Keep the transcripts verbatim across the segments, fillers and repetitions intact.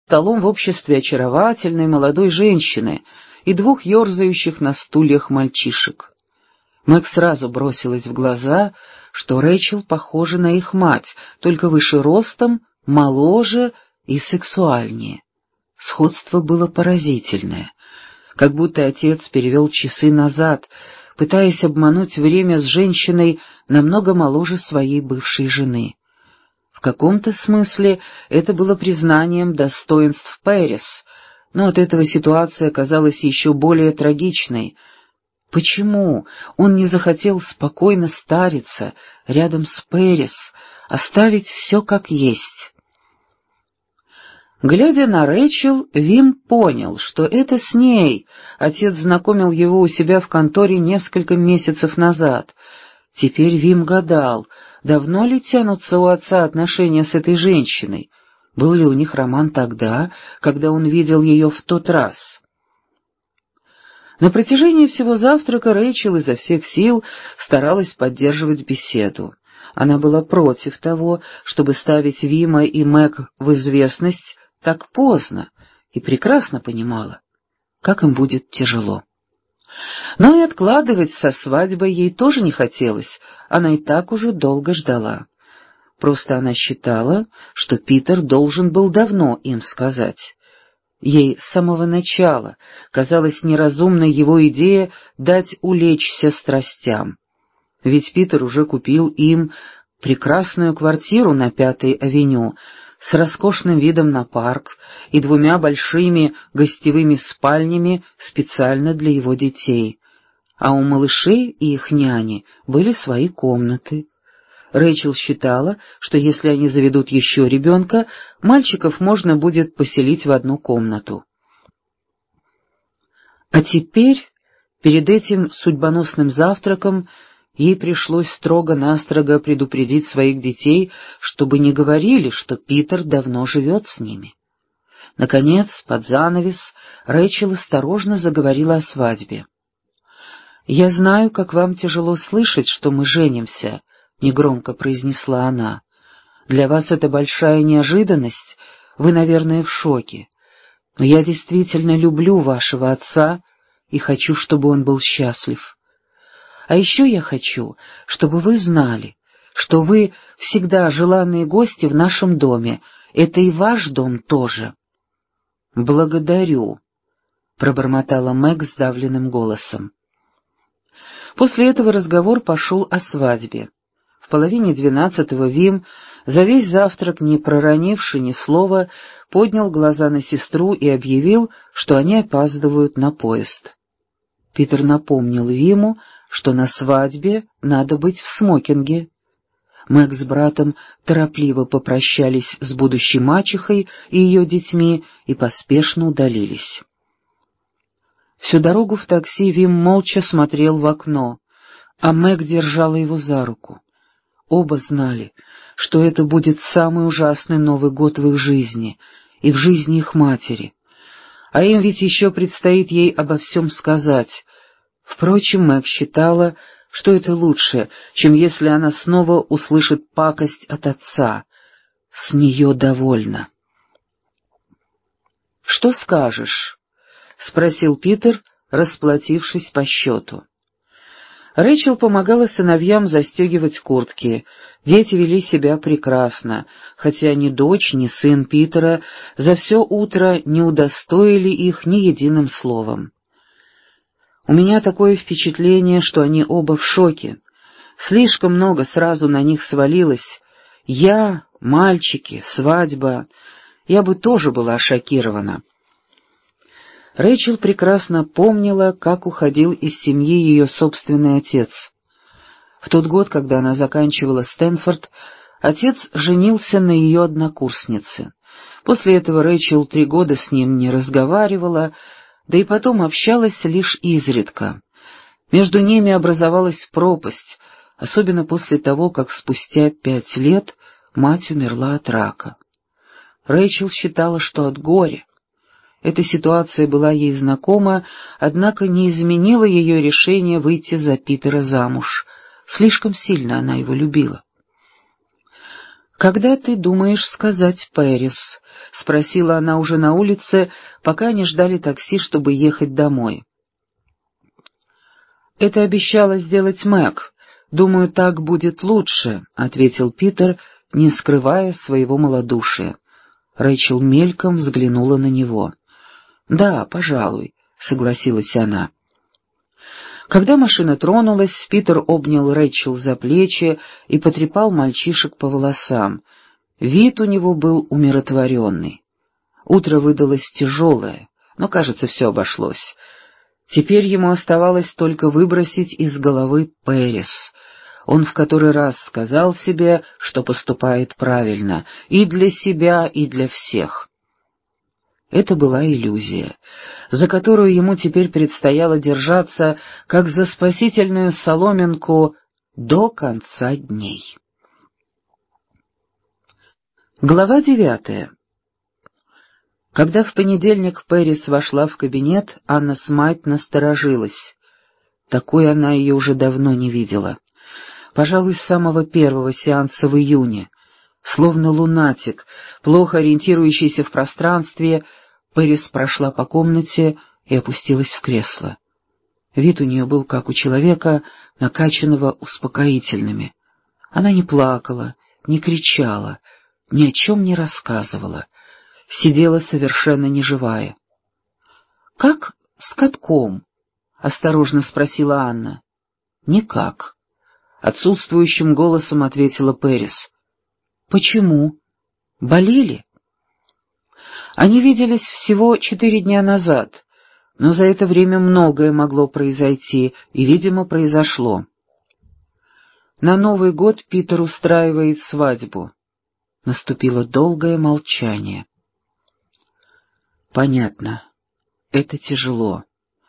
столом в обществе очаровательной молодой женщины и двух ерзающих на стульях мальчишек. Мэг сразу бросилась в глаза, что Рэйчел похожа на их мать, только выше ростом, моложе и сексуальнее. Сходство было поразительное, как будто отец перевел часы назад, пытаясь обмануть время с женщиной намного моложе своей бывшей жены. В каком-то смысле это было признанием достоинств Пэрис, но от этого ситуация оказалась еще более трагичной. Почему он не захотел спокойно стариться рядом с Пэрис, оставить все как есть? Глядя на Рэйчел, Вим понял, что это с ней отец знакомил его у себя в конторе несколько месяцев назад. Теперь Вим гадал, давно ли тянутся у отца отношения с этой женщиной, был ли у них роман тогда, когда он видел ее в тот раз. На протяжении всего завтрака Рэйчел изо всех сил старалась поддерживать беседу. Она была против того, чтобы ставить Вима и Мэг в известность так поздно, и прекрасно понимала, как им будет тяжело. Но и откладывать со свадьбой ей тоже не хотелось, она и так уже долго ждала. Просто она считала, что Питер должен был давно им сказать. Ей с самого начала казалась неразумной его идея дать улечься страстям. Ведь Питер уже купил им прекрасную квартиру на Пятой авеню с роскошным видом на парк и двумя большими гостевыми спальнями специально для его детей. А у малышей и их няни были свои комнаты. Рэйчел считала, что если они заведут еще ребенка, мальчиков можно будет поселить в одну комнату. А теперь, перед этим судьбоносным завтраком, ей пришлось строго-настрого предупредить своих детей, чтобы не говорили, что Питер давно живет с ними. Наконец, под занавес, Рэйчел осторожно заговорила о свадьбе. «Я знаю, как вам тяжело слышать, что мы женимся», — негромко произнесла она. «Для вас это большая неожиданность, вы, наверное, в шоке. Но я действительно люблю вашего отца и хочу, чтобы он был счастлив. А еще я хочу, чтобы вы знали, что вы всегда желанные гости в нашем доме. Это и ваш дом тоже». «Благодарю», — пробормотала Мэг сдавленным голосом. После этого разговор пошел о свадьбе. В половине двенадцатого Вим, за весь завтрак не проронивши ни слова, поднял глаза на сестру и объявил, что они опаздывают на поезд. Питер напомнил Виму, что на свадьбе надо быть в смокинге. Мэг с братом торопливо попрощались с будущей мачехой и ее детьми и поспешно удалились. Всю дорогу в такси Вим молча смотрел в окно, а Мэг держала его за руку. Оба знали, что это будет самый ужасный Новый год в их жизни и в жизни их матери. А им ведь еще предстоит ей обо всем сказать. Впрочем, Мэг считала, что это лучше, чем если она снова услышит пакость от отца. С нее довольно. «Что скажешь?» — спросил Питер, расплатившись по счету. Рэйчел помогала сыновьям застегивать куртки. Дети вели себя прекрасно, хотя ни дочь, ни сын Питера за все утро не удостоили их ни единым словом. У меня такое впечатление, что они оба в шоке. Слишком много сразу на них свалилось. Я, мальчики, свадьба. Я бы тоже была шокирована. Рэйчел прекрасно помнила, как уходил из семьи ее собственный отец. В тот год, когда она заканчивала Стэнфорд, отец женился на ее однокурснице. После этого Рэйчел три года с ним не разговаривала, да и потом общалась лишь изредка. Между ними образовалась пропасть, особенно после того, как спустя пять лет мать умерла от рака. Рэйчел считала, что от горя. Эта ситуация была ей знакома, однако не изменила ее решение выйти за Питера замуж. Слишком сильно она его любила. «Когда ты думаешь сказать Пэрис?» — спросила она уже на улице, пока они ждали такси, чтобы ехать домой. «Это обещала сделать Мэг. Думаю, так будет лучше», — ответил Питер, не скрывая своего малодушия. Рэйчел мельком взглянула на него. «Да, пожалуй», — согласилась она. Когда машина тронулась, Питер обнял Рэйчел за плечи и потрепал мальчишек по волосам. Вид у него был умиротворенный. Утро выдалось тяжелое, но, кажется, все обошлось. Теперь ему оставалось только выбросить из головы Пэрис. Он в который раз сказал себе, что поступает правильно, и для себя, и для всех. Это была иллюзия, за которую ему теперь предстояло держаться, как за спасительную соломинку до конца дней. Глава девятая. Когда в понедельник Пэрис вошла в кабинет, Анна Смайт насторожилась. Такой она ее уже давно не видела. Пожалуй, с самого первого сеанса в июне. Словно лунатик, плохо ориентирующийся в пространстве, Пэрис прошла по комнате и опустилась в кресло. Вид у нее был как у человека, накачанного успокоительными. Она не плакала, не кричала, ни о чем не рассказывала. Сидела совершенно неживая. «Как с катком?» — осторожно спросила Анна. «Никак», — отсутствующим голосом ответила Пэрис. «Почему? Болели?» Они виделись всего четыре дня назад, но за это время многое могло произойти, и, видимо, произошло. На Новый год Питер устраивает свадьбу. Наступило долгое молчание. «Понятно. Это тяжело».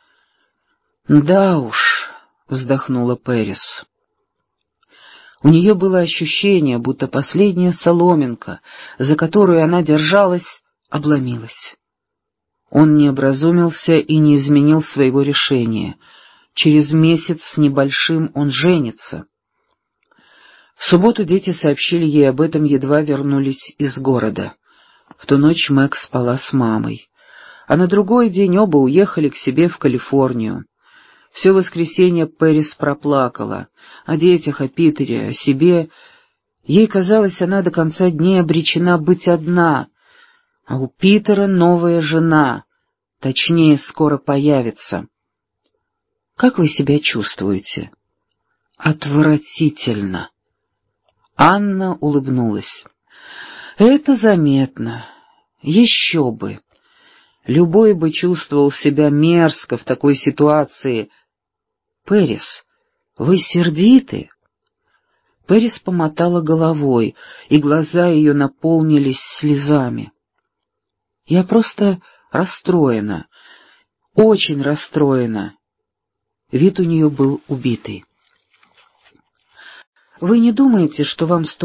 «Да уж», — вздохнула Пэрис. У нее было ощущение, будто последняя соломинка, за которую она держалась, обломилась. Он не образумился и не изменил своего решения. Через месяц с небольшим он женится. В субботу дети сообщили ей об этом, едва вернулись из города. В ту ночь Мэг спала с мамой, а на другой день оба уехали к себе в Калифорнию. Все воскресенье Пэрис проплакала. О детях, о Питере, о себе. Ей казалось, она до конца дней обречена быть одна, а у Питера новая жена, точнее, скоро появится. «Как вы себя чувствуете?» «Отвратительно». Анна улыбнулась. «Это заметно. Еще бы. Любой бы чувствовал себя мерзко в такой ситуации. Пэрис, вы сердиты?» Пэрис помотала головой, и глаза ее наполнились слезами. «Я просто расстроена, очень расстроена». Вид у нее был убитый. «Вы не думаете, что вам стоит